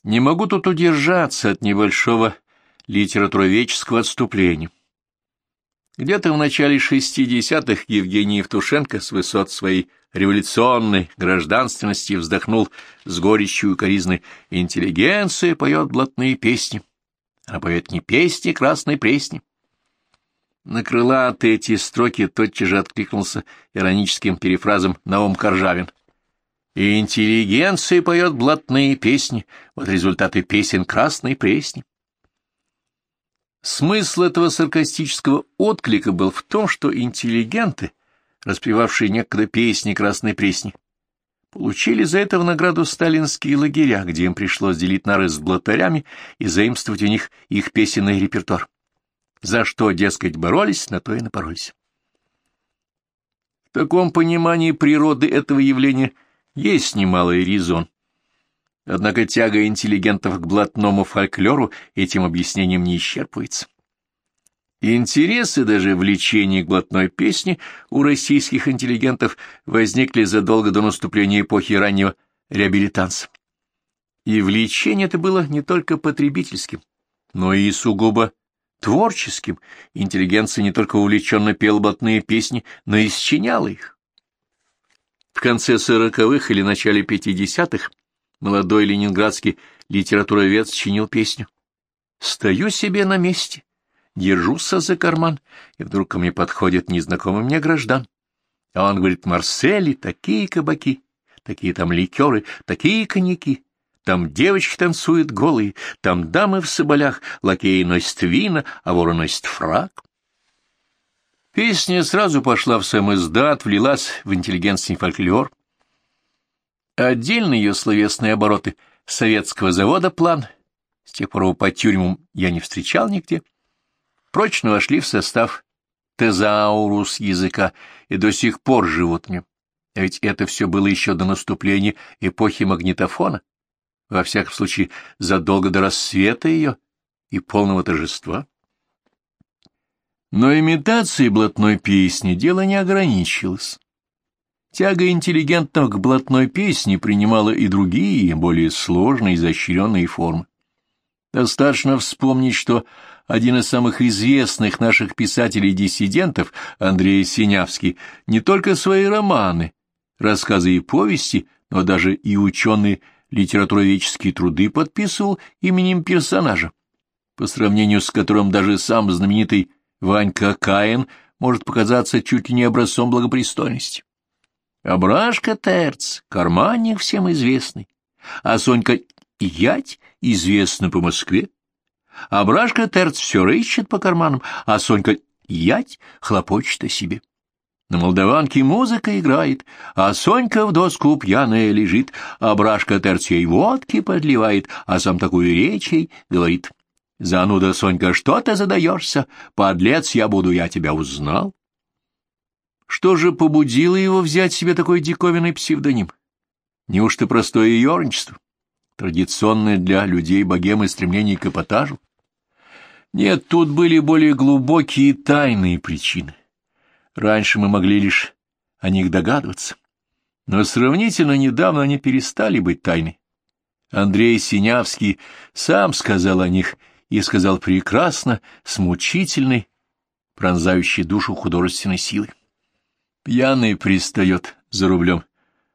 Не могу тут удержаться от небольшого литературоведческого отступления. Где-то в начале 60-х Евгений Евтушенко с высот своей революционной гражданственности вздохнул с горечью и укоризной: «Интеллигенция поет блатные песни, она поет не песни красной пресни». На крылатые эти строки тотчас же откликнулся ироническим перефразом Наум Коржавин: «И интеллигенция поет блатные песни, вот результаты песен красной пресни». Смысл этого саркастического отклика был в том, что интеллигенты, распевавшие некогда песни красной пресни, получили за это в награду сталинские лагеря, где им пришлось делить нары с блатарями и заимствовать у них их песенный репертуар. За что, дескать, боролись, на то и напоролись. В таком понимании природы этого явления есть немалый резон. Однако тяга интеллигентов к блатному фольклору этим объяснением не исчерпывается. Интерес и даже влечение к блатной песне у российских интеллигентов возникли задолго до наступления эпохи раннего реабилитанса. И влечение это было не только потребительским, но и сугубо творческим. Интеллигенция не только увлеченно пела блатные песни, но и сочиняла их. В конце 40-х или начале 50-х молодой ленинградский литературовед сочинил песню: «Стою себе на месте, держусь за карман, и вдруг ко мне подходит незнакомый мне граждан. А он говорит: Марсели, такие кабаки, такие там ликеры, такие коньяки, там девочки танцуют голые, там дамы в соболях, лакеи носят вина, а воры носят фрак». Песня сразу пошла в самиздат, влилась в интеллигентский фольклор. Отдельно ее словесные обороты советского завода «План», с тех пор его по тюрьмам я не встречал нигде, прочно вошли в состав тезаурус языка и до сих пор живут мне. А ведь это все было еще до наступления эпохи магнитофона, во всяком случае задолго до рассвета ее и полного торжества. Но имитацией блатной песни дело не ограничилось. Тяга интеллигентов к блатной песне принимала и другие, более сложные и изощренные формы. Достаточно вспомнить, что один из самых известных наших писателей-диссидентов, Андрей Синявский, не только свои романы, рассказы и повести, но даже и ученые литературоведческие труды подписывал именем персонажа, по сравнению с которым даже сам знаменитый Ванька Каин может показаться чуть ли не образцом благопристойности. Абрашка Терц, карманник всем известный, а Сонька Ять известна по Москве. Абрашка Терц все рыщет по карманам, а Сонька Ять хлопочет о себе. На молдаванке музыка играет, а Сонька в доску пьяная лежит, Абрашка Терц ей водки подливает, а сам такую речь ей говорит: «Зануда, Сонька, что ты задаешься? Подлец я буду, я тебя узнал». Что же побудило его взять себе такой диковинный псевдоним? Неужто простое ерничество, традиционное для людей богемы стремление к эпатажу? Нет, тут были более глубокие и тайные причины. Раньше мы могли лишь о них догадываться, но сравнительно недавно они перестали быть тайной. Андрей Синявский сам сказал о них и сказал прекрасно, с мучительной, пронзающей душу художественной силой. Пьяный пристает за рублем.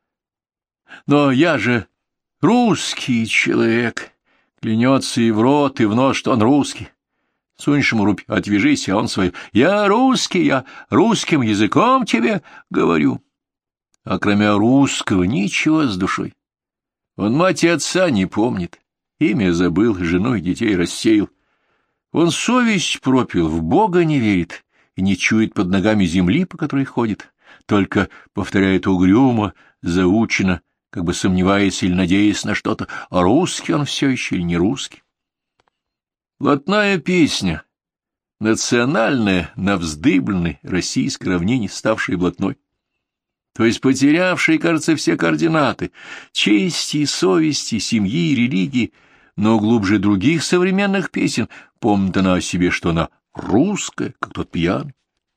Но я же русский человек. Клянется и в рот, и в нос, что он русский. Сунешь ему рубь, отвяжись, а он свою: «Я русский, я русским языком тебе говорю». А кроме русского ничего с душой. Он мать и отца не помнит, имя забыл, жену и детей рассеял. Он совесть пропил, в Бога не верит и не чует под ногами земли, по которой ходит, только повторяет угрюмо, заучено, как бы сомневаясь или надеясь на что-то, а русский он все еще или не русский. Блатная песня, национальная, на вздыбленной российской равнине, ставшая блатной, то есть потерявшая, кажется, все координаты чести, совести, семьи, религии, но глубже других современных песен помнит она о себе, что она русская, как тот пьяный.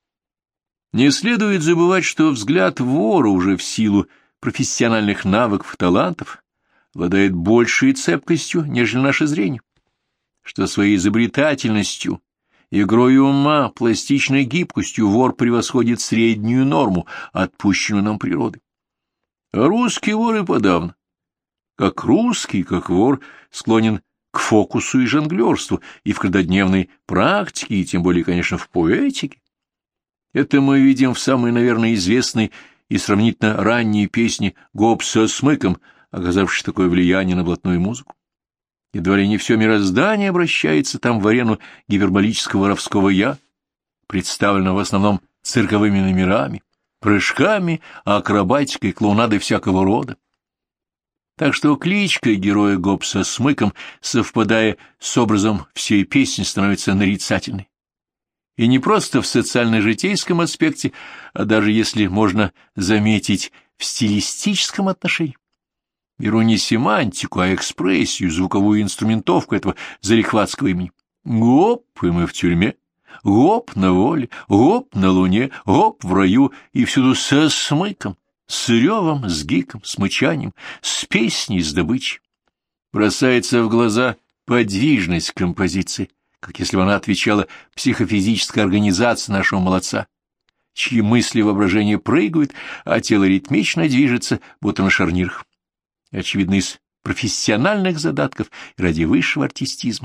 Не следует забывать, что взгляд вора уже в силу профессиональных навыков, талантов обладает большей цепкостью, нежели наше зрение, что своей изобретательностью, игрой ума, пластичной гибкостью вор превосходит среднюю норму, отпущенную нам природой. А русский вор и подавно. Как русский, как вор, склонен к фокусу и жонглерству, и в каждодневной практике, и тем более, конечно, в поэтике. Это мы видим в самой, наверное, известной и сравнительно ранней песне Гоббса с Смыком, оказавшей такое влияние на блатную музыку. Едва ли не все мироздание обращается там в арену гиперболического воровского «я», представленного в основном цирковыми номерами, прыжками, акробатикой, клоунадой всякого рода. Так что кличка героя Гоббса с Мыком, совпадая с образом всей песни, становится нарицательной. И не просто в социально-житейском аспекте, а даже, если можно заметить, в стилистическом отношении. Беру не семантику, а экспрессию, звуковую инструментовку этого залихватского имени. Гоп, и мы в тюрьме, гоп на воле, гоп на луне, гоп в раю, и всюду со смыком, с ревом, с гиком, с мычанием, с песней, с добычей. Бросается в глаза подвижность композиции, как если бы она отвечала психофизической организации нашего молодца, чьи мысли и воображение прыгают, а тело ритмично движется, будто на шарнирах. Очевидно, из профессиональных задатков и ради высшего артистизма.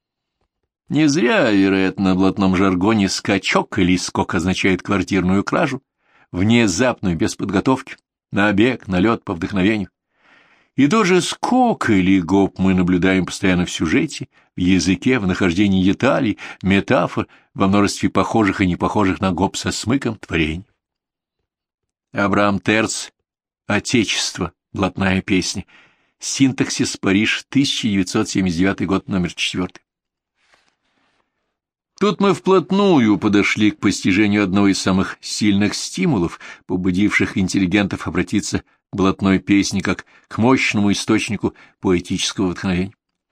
Не зря, вероятно, на блатном жаргоне скачок или скок означает квартирную кражу, внезапную, без подготовки, набег, налет по вдохновению. И тоже скок или гоп мы наблюдаем постоянно в сюжете, в языке, в нахождении деталей, метафор, во множестве похожих и непохожих на гоп со смыком творений. Абрам Терц «Отечество», блатная песня, синтаксис, Париж, 1979 год, номер 4. Тут мы вплотную подошли к постижению одного из самых сильных стимулов, побудивших интеллигентов обратиться к блатной песне как к мощному источнику поэтического вдохновения.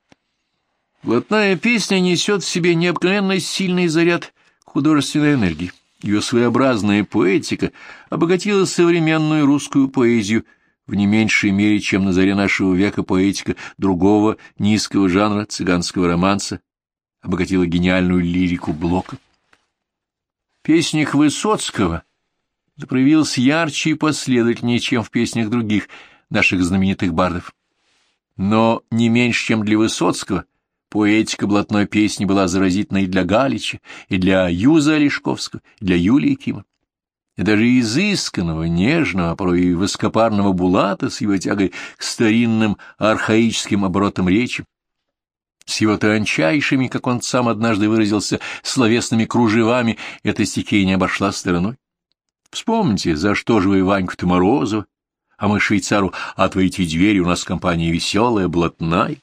Блатная песня несет в себе необыкновенно сильный заряд художественной энергии. Ее своеобразная поэтика обогатила современную русскую поэзию в не меньшей мере, чем на заре нашего века поэтика другого низкого жанра цыганского романса обогатила гениальную лирику Блока. В песнях Высоцкого это проявилось ярче и последовательнее, чем в песнях других наших знаменитых бардов. Но не меньше, чем для Высоцкого, поэтика блатной песни была заразительной и для Галича, и для Юза Олешковского, и для Юлии Кима. И даже изысканного, нежного, а порой и высокопарного Булата с его тягой к старинным архаическим оборотам речи, с его тончайшими, как он сам однажды выразился, словесными кружевами, эта стихия не обошла стороной. Вспомните, за что же вы, Ваньку-то Морозова, а мы швейцару «Отворите двери, у нас компания веселая, блатная».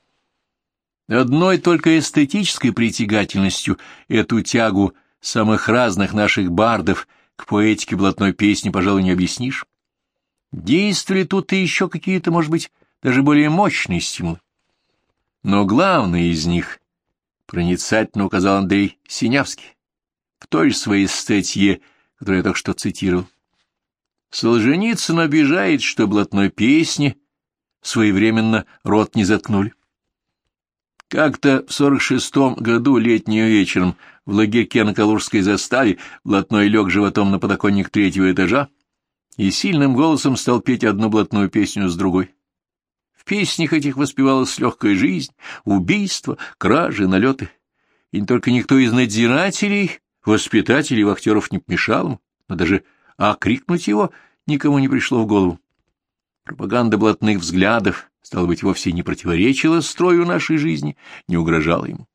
Одной только эстетической притягательностью эту тягу самых разных наших бардов к поэтике блатной песни, пожалуй, не объяснишь. Действовали тут и еще какие-то, может быть, даже более мощные стимулы. Но главный из них проницательно указал Андрей Синявский в той же своей статье, которую я только что цитировал. Солженицын обижает, что блатной песни своевременно рот не заткнули. Как-то в 46-м году летним вечером в лагерьке на Калужской заставе блатной лег животом на подоконник 3-го этажа и сильным голосом стал петь одну блатную песню с другой. В песнях этих воспевалась легкая жизнь, убийства, кражи, налеты. И не только никто из надзирателей, воспитателей, вахтеров не помешал ему, но даже окрикнуть его никому не пришло в голову. Пропаганда блатных взглядов, стало быть, вовсе не противоречила строю нашей жизни, не угрожала ему.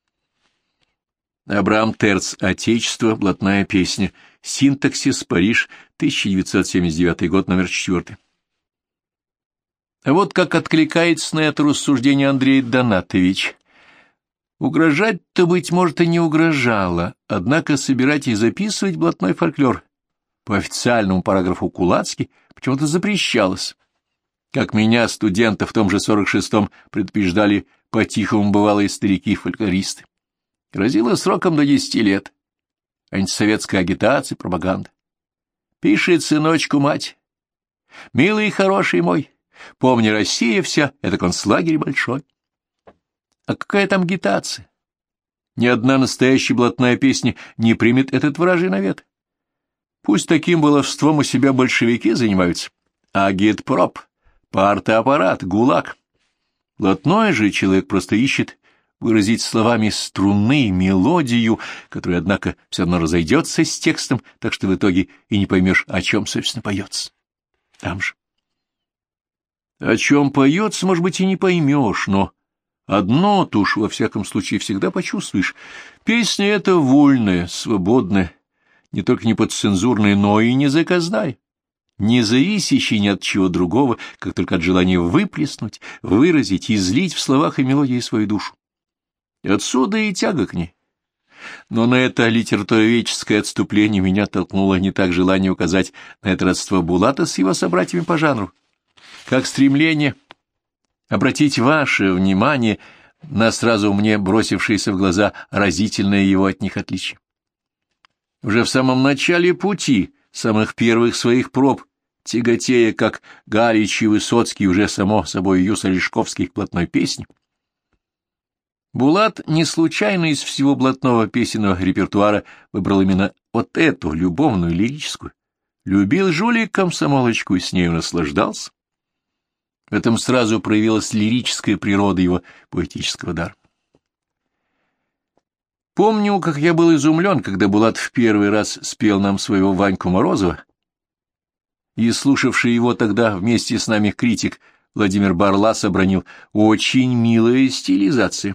Абрам Терц «Отечество», блатная песня, синтаксис, Париж, 1979 год, номер 4. А вот как откликается на это рассуждение Андрей Донатович. Угрожать-то, быть может, и не угрожало, однако собирать и записывать блатной фольклор по официальному параграфу Кулацки почему-то запрещалось. Как меня, студента, в том же 46-м предупреждали по-тихому бывалые старики-фольклористы. Грозило сроком до 10 лет. Антисоветская агитация, пропаганда. Пишет сыночку мать: «Милый и хороший мой, Помни, Россия вся — это концлагерь большой. А какая там агитация? Ни одна настоящая блатная песня не примет этот вражий навет. Пусть таким баловством у себя большевики занимаются. Агитпроп, партаппарат, ГУЛАГ. Блатной же человек просто ищет выразить словами струны, мелодию, которая, однако, все равно разойдется с текстом, так что в итоге и не поймешь, о чем, собственно, поется. Там же. О чем поется, может быть, и не поймешь, но одно-то уж во всяком случае всегда почувствуешь. Песня эта вольная, свободная, не только не подцензурная, но и не заказная, не зависящая ни от чего другого, как только от желания выплеснуть, выразить, излить в словах и мелодии свою душу. И отсюда и тяга к ней. Но на это литературоведческое отступление меня толкнуло не так желание указать на это родство Булата с его собратьями по жанру, как стремление обратить ваше внимание на сразу мне бросившееся в глаза разительное его от них отличие. Уже в самом начале пути, самых первых своих проб, тяготея, как Галич и Высоцкий, уже само собой Юсо-Лешковский к блатной песне, Булат не случайно из всего блатного песенного репертуара выбрал именно вот эту, любовную, лирическую. Любил жулик комсомолочку и с нею наслаждался. В этом сразу проявилась лирическая природа его поэтического дара. Помню, как я был изумлен, когда Булат в первый раз спел нам своего Ваньку Морозова, и слушавший его тогда вместе с нами критик Владимир Барлас обронил: «Очень милая стилизация».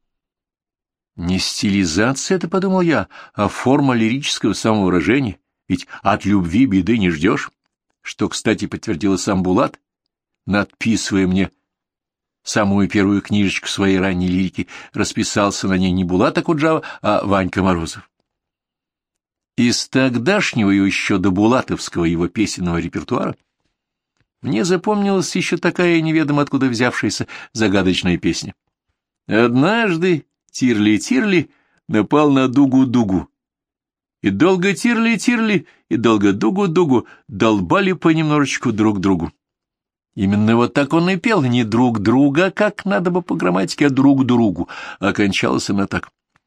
Не стилизация это, подумал я, а форма лирического самовыражения, ведь от любви беды не ждешь, что, кстати, подтвердил сам Булат, надписывая мне самую первую книжечку своей ранней лирики, расписался на ней не Булат Акуджава, а Ванька Морозов. Из тогдашнего еще до булатовского его песенного репертуара мне запомнилась еще такая неведомо откуда взявшаяся загадочная песня. Однажды Тирли-Тирли напал на Дугу-Дугу. И долго Тирли-Тирли, и долго Дугу-Дугу долбали понемножечку друг другу. Именно вот так он и пел, не друг друга, как надо бы по грамматике, а друг другу. Окончалась она так.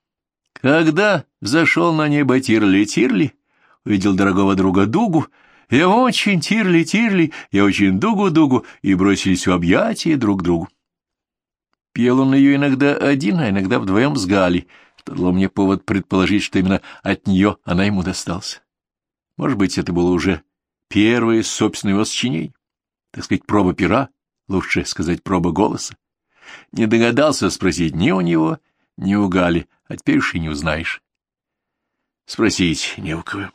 Когда взошел на небо Тирли-Тирли, увидел дорогого друга Дугу, я очень Тирли-Тирли, я очень Дугу-Дугу, и бросились в объятия друг к другу. Пел он ее иногда один, а иногда вдвоем с Галей, что дало мне повод предположить, что именно от нее она ему досталась. Может быть, это было уже первое собственное его сочинение, так сказать, проба пера, лучше сказать, проба голоса. Не догадался спросить ни у него, ни у Гали, а теперь уж и не узнаешь. Спросить не у кого.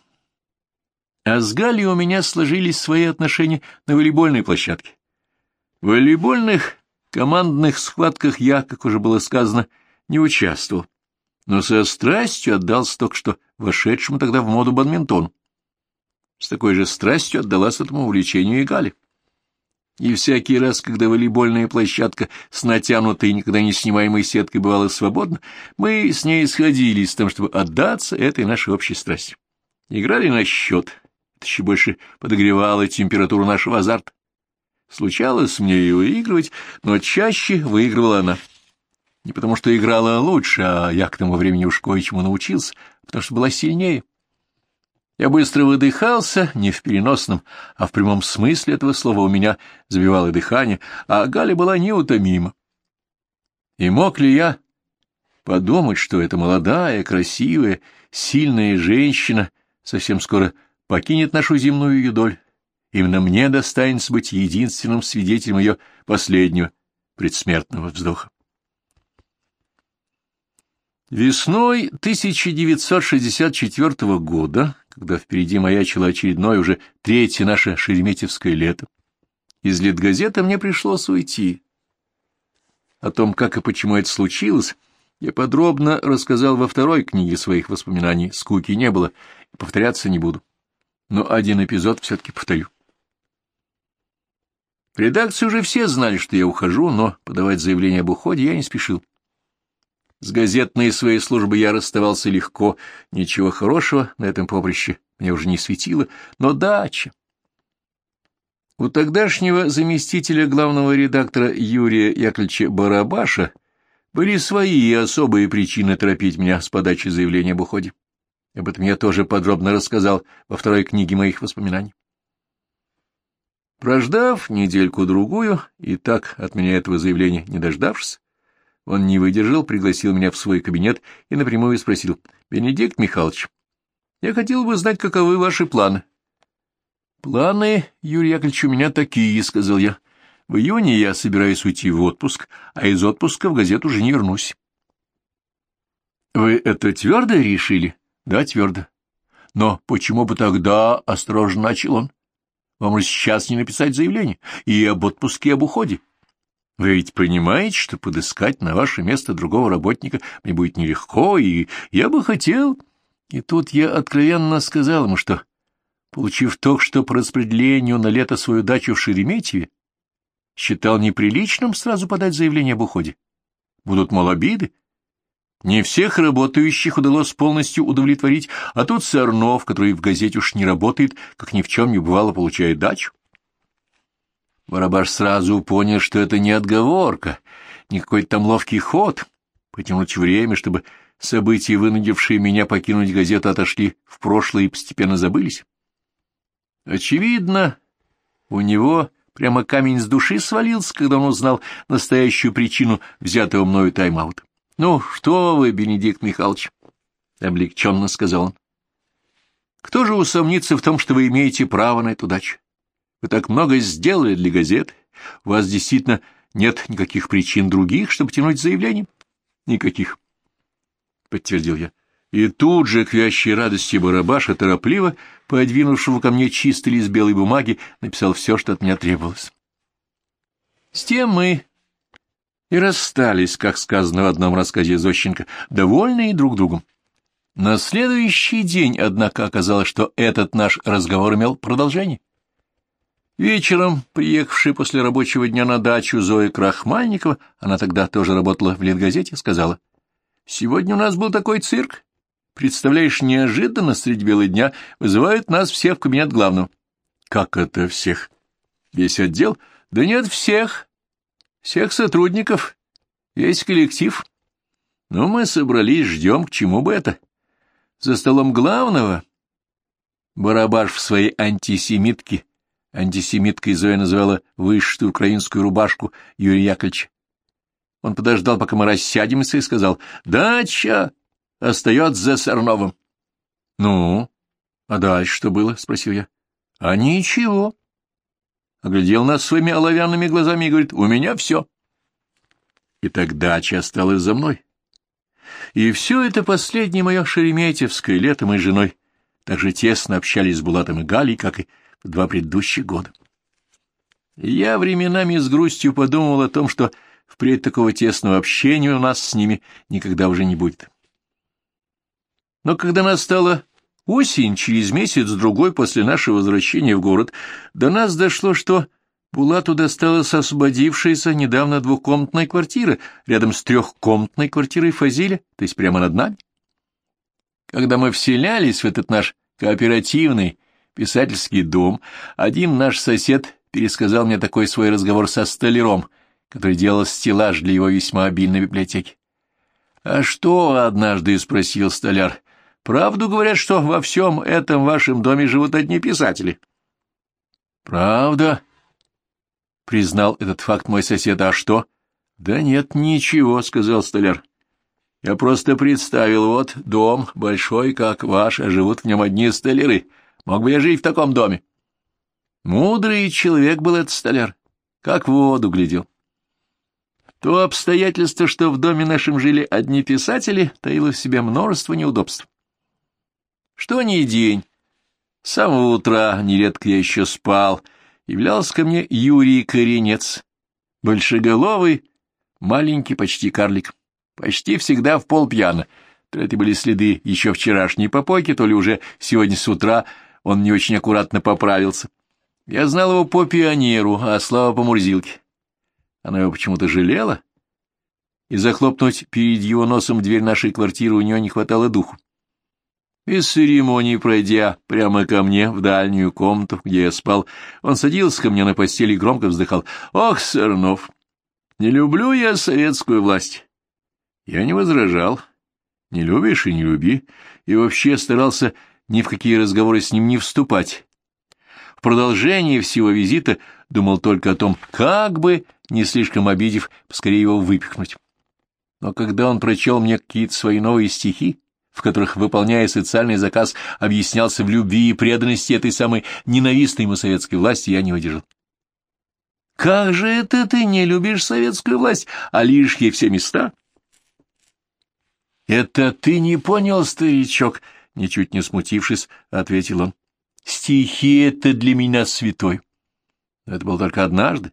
А с Галей у меня сложились свои отношения на волейбольной площадке. В волейбольных командных схватках я, как уже было сказано, не участвовал, но со страстью отдался только что вошедшему тогда в моду бадминтону. С такой же страстью отдалась этому увлечению и Галя. И всякий раз, когда волейбольная площадка с натянутой и никогда не снимаемой сеткой бывала свободна, мы с ней сходились с тем, чтобы отдаться этой нашей общей страсти. Играли на счет, это еще больше подогревало температуру нашего азарта. Случалось мне и выигрывать, но чаще выигрывала она. Не потому что играла лучше, а я к тому времени уж кое-чему научился, потому что была сильнее. Я быстро выдыхался, не в переносном, а в прямом смысле этого слова у меня забивало дыхание, а Галя была неутомима. И мог ли я подумать, что эта молодая, красивая, сильная женщина совсем скоро покинет нашу земную юдоль? Именно мне достанется быть единственным свидетелем ее последнего предсмертного вздоха. Весной 1964 года, когда впереди маячило очередное, уже третье наше шереметьевское лето, из Литгазеты мне пришлось уйти. О том, как и почему это случилось, я подробно рассказал во второй книге своих воспоминаний, скуки не было, и повторяться не буду. Но один эпизод все-таки повторю. В редакции уже все знали, что я ухожу, но подавать заявление об уходе я не спешил. С газетной своей службы я расставался легко, ничего хорошего на этом поприще мне уже не светило, но дача. У тогдашнего заместителя главного редактора Юрия Яковлевича Барабаша были свои особые причины торопить меня с подачей заявления об уходе. Об этом я тоже подробно рассказал во второй книге моих воспоминаний. Прождав недельку-другую, и так от меня этого заявления не дождавшись, он не выдержал, пригласил меня в свой кабинет и напрямую спросил: «Бенедикт Михайлович, я хотел бы знать, каковы ваши планы». «Планы, Юрий Яковлевич, у меня такие», — сказал я. «В июне я собираюсь уйти в отпуск, а из отпуска в газету уже не вернусь». «Вы это твердо решили?» «Да, твердо». «Но почему бы тогда, — осторожно начал он, — вам же сейчас не написать заявление и об отпуске, и об уходе? Вы ведь понимаете, что подыскать на ваше место другого работника мне будет нелегко, и я бы хотел...» И тут я откровенно сказал ему, что, получив только что по распределению на лето свою дачу в Шереметьеве, считал неприличным сразу подать заявление об уходе. Будут, мол, обиды. Не всех работающих удалось полностью удовлетворить, а тут Сорнов, который в газете уж не работает, как ни в чем не бывало, получает дачу. Барабаш сразу понял, что это не отговорка, не какой-то там ловкий ход. Потянуть время, чтобы события, вынудившие меня покинуть газету, отошли в прошлое и постепенно забылись. Очевидно, у него прямо камень с души свалился, когда он узнал настоящую причину взятого мною тайм-аута. «Ну, что вы, Бенедикт Михайлович?» — облегченно сказал он. «Кто же усомнится в том, что вы имеете право на эту дачу? Вы так много сделали для газеты. У вас действительно нет никаких причин других, чтобы тянуть заявление?» «Никаких», — подтвердил я. И тут же, к вящей радости Барабаша, торопливо, подвинувшего ко мне чистый лист белой бумаги, написал все, что от меня требовалось. С тем мы и расстались, как сказано в одном рассказе Зощенко, довольные друг другом. На следующий день, однако, оказалось, что этот наш разговор имел продолжение. Вечером, приехавшая после рабочего дня на дачу Зоя Крахмальникова, она тогда тоже работала в Литгазете, сказала: «Сегодня у нас был такой цирк. Представляешь, неожиданно средь бела дня вызывают нас всех в кабинет главного». «Как это всех? Весь отдел?» «Да нет, всех. Всех сотрудников, весь коллектив. Ну, мы собрались, ждем, к чему бы это. За столом главного...» Барабаш в своей антисемитке, антисемиткой Зоя называла вышитую украинскую рубашку Юрия Яковлевича. Он подождал, пока мы рассядемся, и сказал: «Дача остается за Сорновым». «Ну, а дальше что было?» — спросил я. «А ничего». Оглядел нас своими оловянными глазами и говорит: «У меня все». И так дача осталась за мной. И все это последнее мое шереметьевское лето мы с женой так же тесно общались с Булатом и Галей, как и в 2 предыдущих года. И я временами с грустью подумал о том, что впредь такого тесного общения у нас с ними никогда уже не будет. Но когда настала осень, через месяц-другой после нашего возвращения в город, до нас дошло, что Булату досталась освободившаяся недавно 2-комнатная квартира рядом с 3-комнатной квартирой Фазиля, то есть прямо над нами. Когда мы вселялись в этот наш кооперативный писательский дом, один наш сосед пересказал мне такой свой разговор со столяром, который делал стеллаж для его весьма обильной библиотеки. «А что?» — однажды спросил столяр. «Правду говорят, что во всем этом вашем доме живут одни писатели?» «Правда», — признал этот факт мой сосед. «А что?» «Да нет, ничего», — сказал столяр. «Я просто представил, вот дом большой, как ваш, а живут в нем одни столяры. Мог бы я жить в таком доме?» Мудрый человек был этот столяр, как в воду глядел. То обстоятельство, что в доме нашем жили одни писатели, таило в себе множество неудобств. Что ни день, с самого утра, нередко я еще спал, являлся ко мне Юрий Коренец, большеголовый, маленький, почти карлик, почти всегда в полпьяно. То это были следы еще вчерашней попойки, то ли уже сегодня с утра он не очень аккуратно поправился. Я знал его по пионеру, а Слава по Мурзилке. Она его почему-то жалела, и захлопнуть перед его носом дверь нашей квартиры у нее не хватало духу. Без церемонии пройдя прямо ко мне в дальнюю комнату, где я спал, он садился ко мне на постели и громко вздыхал. «Ох, Сорнов, не люблю я советскую власть». Я не возражал. Не любишь и не люби. И вообще старался ни в какие разговоры с ним не вступать. В продолжении всего визита думал только о том, как бы, не слишком обидев, поскорее его выпихнуть. Но когда он прочел мне какие-то свои новые стихи, в которых, выполняя социальный заказ, объяснялся в любви и преданности этой самой ненавистной ему советской власти, я не выдержал. «Как же это ты не любишь советскую власть, а лишь ей все места?» «Это ты не понял, старичок», — ничуть не смутившись, ответил он. «Стихи — это для меня святой». Это было только однажды.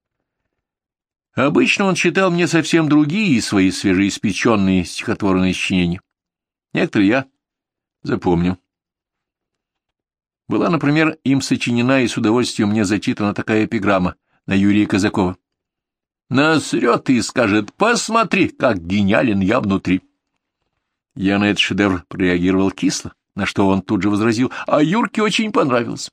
Обычно он читал мне совсем другие свои свежеиспеченные стихотворные сочинения. Некоторые я запомнил. Была, например, им сочинена и с удовольствием мне зачитана такая эпиграмма на Юрия Казакова. «Насрет и скажет: посмотри, как гениален я внутри». Я на этот шедевр прореагировал кисло, на что он тут же возразил: «А Юрке очень понравилось».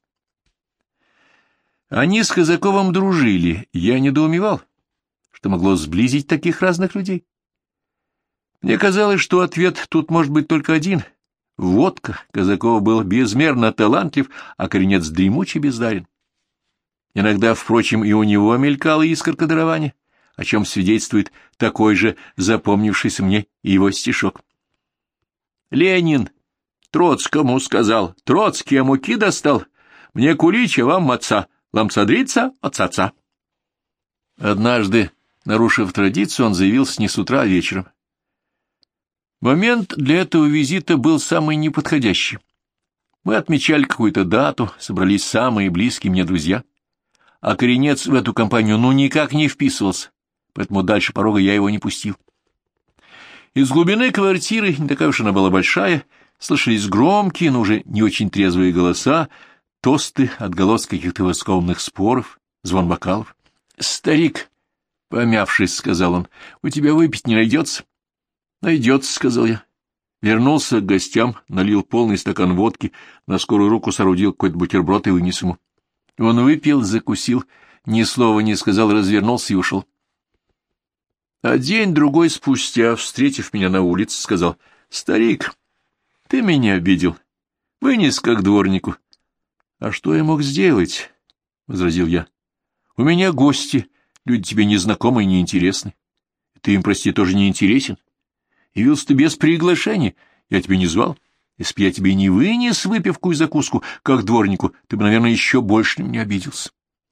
Они с Казаковым дружили, я недоумевал, что могло сблизить таких разных людей. Мне казалось, что ответ тут может быть только один. Водка. Казаков был безмерно талантлив, а Коренец дремучий бездарен. Иногда, впрочем, и у него мелькала искорка дарования, о чем свидетельствует такой же запомнившийся мне и его стишок. Ленин Троцкому сказал: «Троцкий, а муки достал? Мне кулича, вам маца, ламцадрица от отца». Однажды, нарушив традицию, он заявился не с утра, а вечером. Момент для этого визита был самый неподходящий. Мы отмечали какую-то дату, собрались самые близкие мне друзья, а Коренец в эту компанию никак не вписывался, поэтому дальше порога я его не пустил. Из глубины квартиры, не такая уж она была большая, слышались громкие, но уже не очень трезвые голоса, тосты, отголоски каких-то воскованных споров, звон бокалов. «Старик», — помявшись, сказал он, — «у тебя выпить не найдется?» «Найдется», — сказал я. Вернулся к гостям, налил полный стакан водки, на скорую руку соорудил какой-то бутерброд и вынес ему. Он выпил, закусил, ни слова не сказал, развернулся и ушел. А день-другой спустя, встретив меня на улице, сказал: «Старик, ты меня обидел, вынес как дворнику». «А что я мог сделать?» — возразил я. «У меня гости, люди тебе незнакомые и неинтересны. Ты им, прости, тоже не интересен. Явился ты без приглашения, я тебя не звал. Если б я тебе не вынес выпивку и закуску, как дворнику, ты бы, наверное, еще больше на меня обиделся».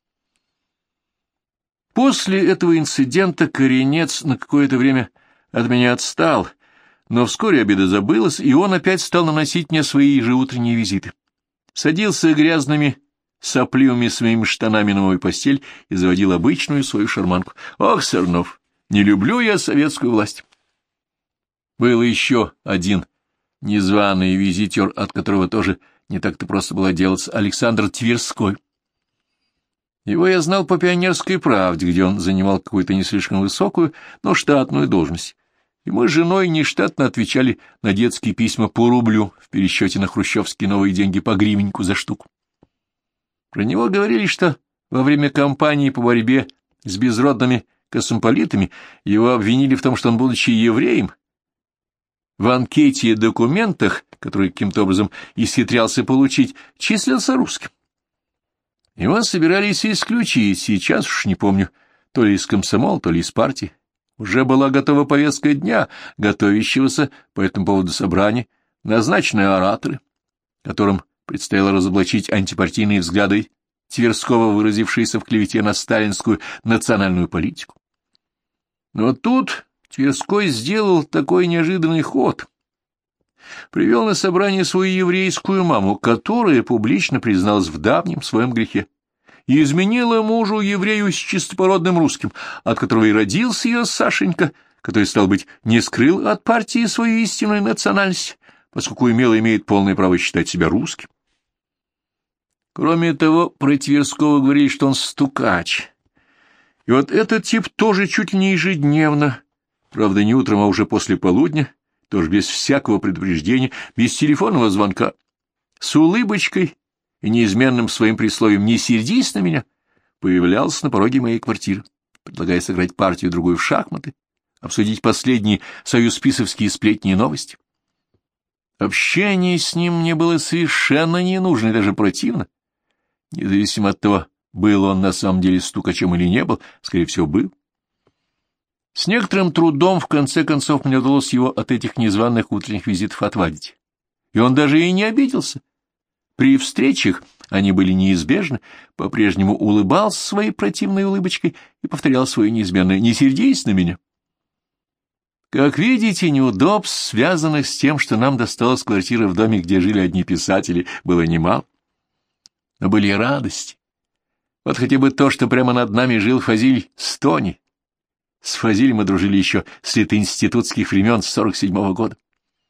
После этого инцидента Коренец на какое-то время от меня отстал, но вскоре обида забылась, и он опять стал наносить мне свои ежеутренние визиты. Садился грязными, сопливыми своими штанами на мою постель и заводил обычную свою шарманку. «Ох, Сорнов, не люблю я советскую власть». Был еще один незваный визитер, от которого тоже не так-то просто было делаться, Александр Тверской. Его я знал по «Пионерской правде», где он занимал какую-то не слишком высокую, но штатную должность. И мы с женой нештатно отвечали на детские письма по рублю в пересчете на хрущевские новые деньги по гривеннику за штуку. Про него говорили, что во время кампании по борьбе с безродными космополитами его обвинили в том, что он, будучи евреем, в анкете и документах, которые каким-то образом исхитрялся получить, числился русским. Его собирались исключить, сейчас уж не помню, то ли из комсомола, то ли из партии. Уже была готова повестка дня, готовящегося по этому поводу собрания, назначенные ораторы, которым предстояло разоблачить антипартийные взгляды Тверского, выразившиеся в клевете на сталинскую национальную политику. Но тут Тверской сделал такой неожиданный ход. Привел на собрание свою еврейскую маму, которая публично призналась в давнем своем грехе и изменила мужу-еврею с чистопородным русским, от которого и родился ее Сашенька, который, стал быть, не скрыл от партии свою истинную национальность, поскольку имеет полное право считать себя русским. Кроме того, про Тверского говорили, что он стукач. И вот этот тип тоже чуть ли не ежедневно, правда, не утром, а уже после полудня, тоже без всякого предупреждения, без телефонного звонка, с улыбочкой и неизменным своим присловием «не сердись на меня», появлялся на пороге моей квартиры, предлагая сыграть партию-другую в шахматы, обсудить последние союзписовские сплетни и новости. Общение с ним мне было совершенно не нужно и даже противно. Независимо от того, был он на самом деле стукачем или не был, скорее всего, был. С некоторым трудом, в конце концов, мне удалось его от этих незваных утренних визитов отвадить. И он даже и не обиделся. При встречах они были неизбежны, по-прежнему улыбался своей противной улыбочкой и повторял свое неизменное «не сердись на меня». Как видите, неудобств, связанных с тем, что нам досталась квартира в доме, где жили одни писатели, было немало. Но были и радости. Вот хотя бы то, что прямо над нами жил Фазиль Стони. С Фазилем мы дружили еще с летоинститутских времен с 47-го года.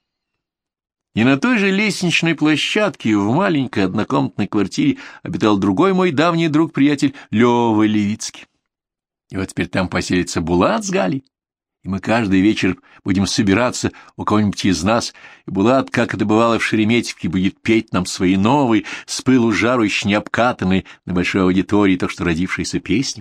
И на той же лестничной площадке в маленькой однокомнатной квартире обитал другой мой давний друг-приятель Лёва Левицкий. И вот теперь там поселится Булат с Галей, и мы каждый вечер будем собираться у кого-нибудь из нас, и Булат, как это бывало в Шереметьевке, будет петь нам свои новые, с пылу жару еще не обкатанные на большой аудитории только что родившиеся песни.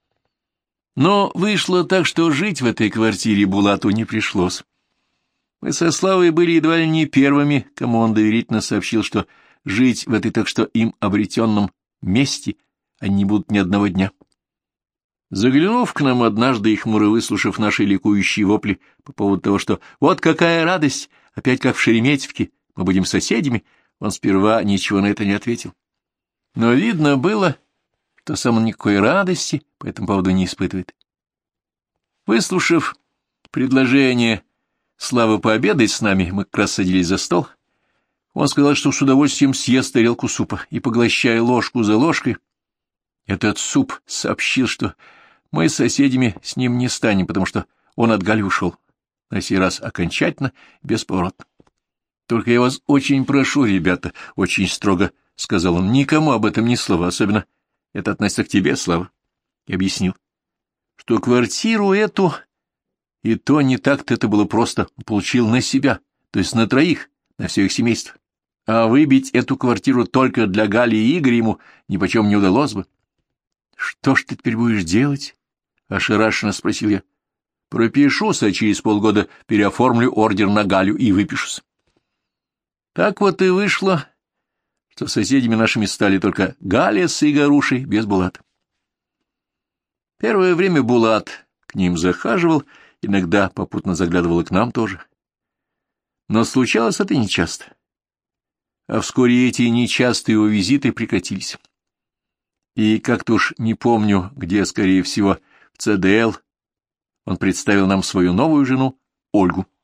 Но вышло так, что жить в этой квартире Булату не пришлось. Мы со Славой были едва ли не первыми, кому он доверительно сообщил, что жить в этой так что им обретенном месте они не будут ни одного дня. Заглянув к нам однажды и хмуро выслушав наши ликующие вопли по поводу того, что вот какая радость, опять как в Шереметьевке, мы будем соседями, он сперва ничего на это не ответил. Но видно было, что сам он никакой радости по этому поводу не испытывает. Выслушав предложение Славы пообедать с нами, мы как раз садились за стол. Он сказал, что с удовольствием съест тарелку супа, и, поглощая ложку за ложкой, этот суп сообщил, что мы соседями с ним не станем, потому что он от Гали ушел, на сей раз окончательно, бесповоротно. «Только я вас очень прошу, ребята», — очень строго сказал он, — «никому об этом ни слова, особенно это относится к тебе, Слава». И объяснил, что квартиру эту, и то не так-то это было просто, он получил на себя, то есть на троих, на все их семейство. А выбить эту квартиру только для Гали и Игоря ему нипочем не удалось бы. «Что ж ты теперь будешь делать?» — ошарашенно спросил я. «Пропишусь, а через полгода переоформлю ордер на Галю и выпишусь». Так вот и вышло, что соседями нашими стали только Галя с Игорушей без Булата. Первое время Булат к ним захаживал, иногда попутно заглядывал и к нам тоже. Но случалось это нечасто. А вскоре эти нечастые его визиты прекратились. И как-то уж не помню, где, скорее всего, в ЦДЛ, он представил нам свою новую жену, Ольгу.